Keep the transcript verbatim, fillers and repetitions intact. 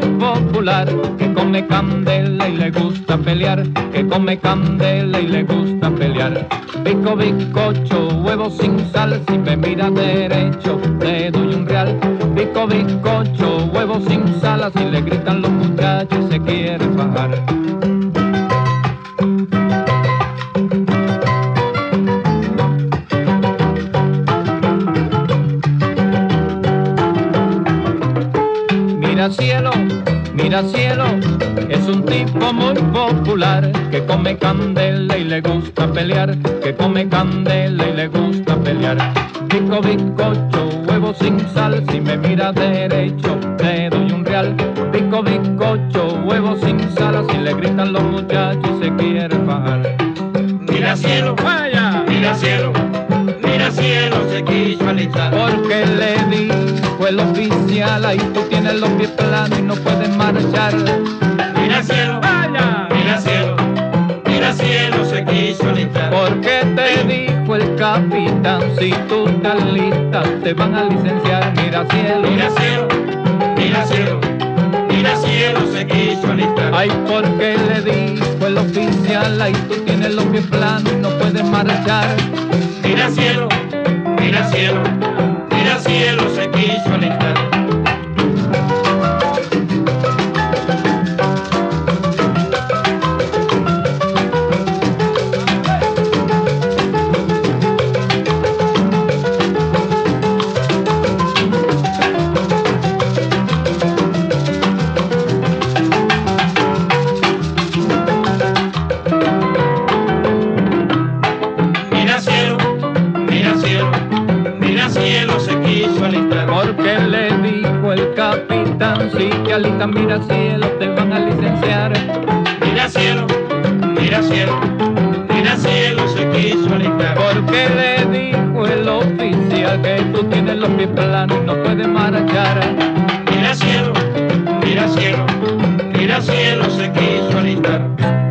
popular, que come candela y le gusta pelear, que come candela y le gusta pelear. Pico, bizcocho, huevo sin sal, si me mira derecho te doy un real. Pico, bizcocho, huevo sin sal, así le gritan los muchachos y se quieren bajar. Mira cielo, mira cielo, es un tipo muy popular, que come candela y le gusta pelear, que come candela y le gusta pelear. Pico, bizcocho, huevo sin sal, si me mira derecho te doy un real. Pico, bizcocho, huevo sin sal, así le gritan los muchachos y se quieren bajar. Mira cielo, vaya, mira cielo, mira cielo, se quiso alistar. Porque le dijo el oficial, ahí tú tienes los pies planos y no puedes marchar. Mira cielo, vaya, mira cielo, mira cielo, se quiso alistar. Porque te dijo el capitán, si tú estás lista te van a licenciar. Mira cielo, Mira cielo, mira cielo, mira cielo, se quiso alistar. ay, porque le dijo el oficial, ahí tú tienes los pies planos y no puedes marchar. Mira cielo, mira cielo, mira cielo, se quiso alistar. Cielo se quiso alistar. Porque le dijo el capitán, si te alistas, mira cielo, te van a licenciar. Mira cielo, mira cielo, mira cielo, se quiso alistar. Porque le dijo el oficial que tú tienes los pies planos y no puedes marchar. Mira cielo, mira cielo, mira cielo, se quiso alistar.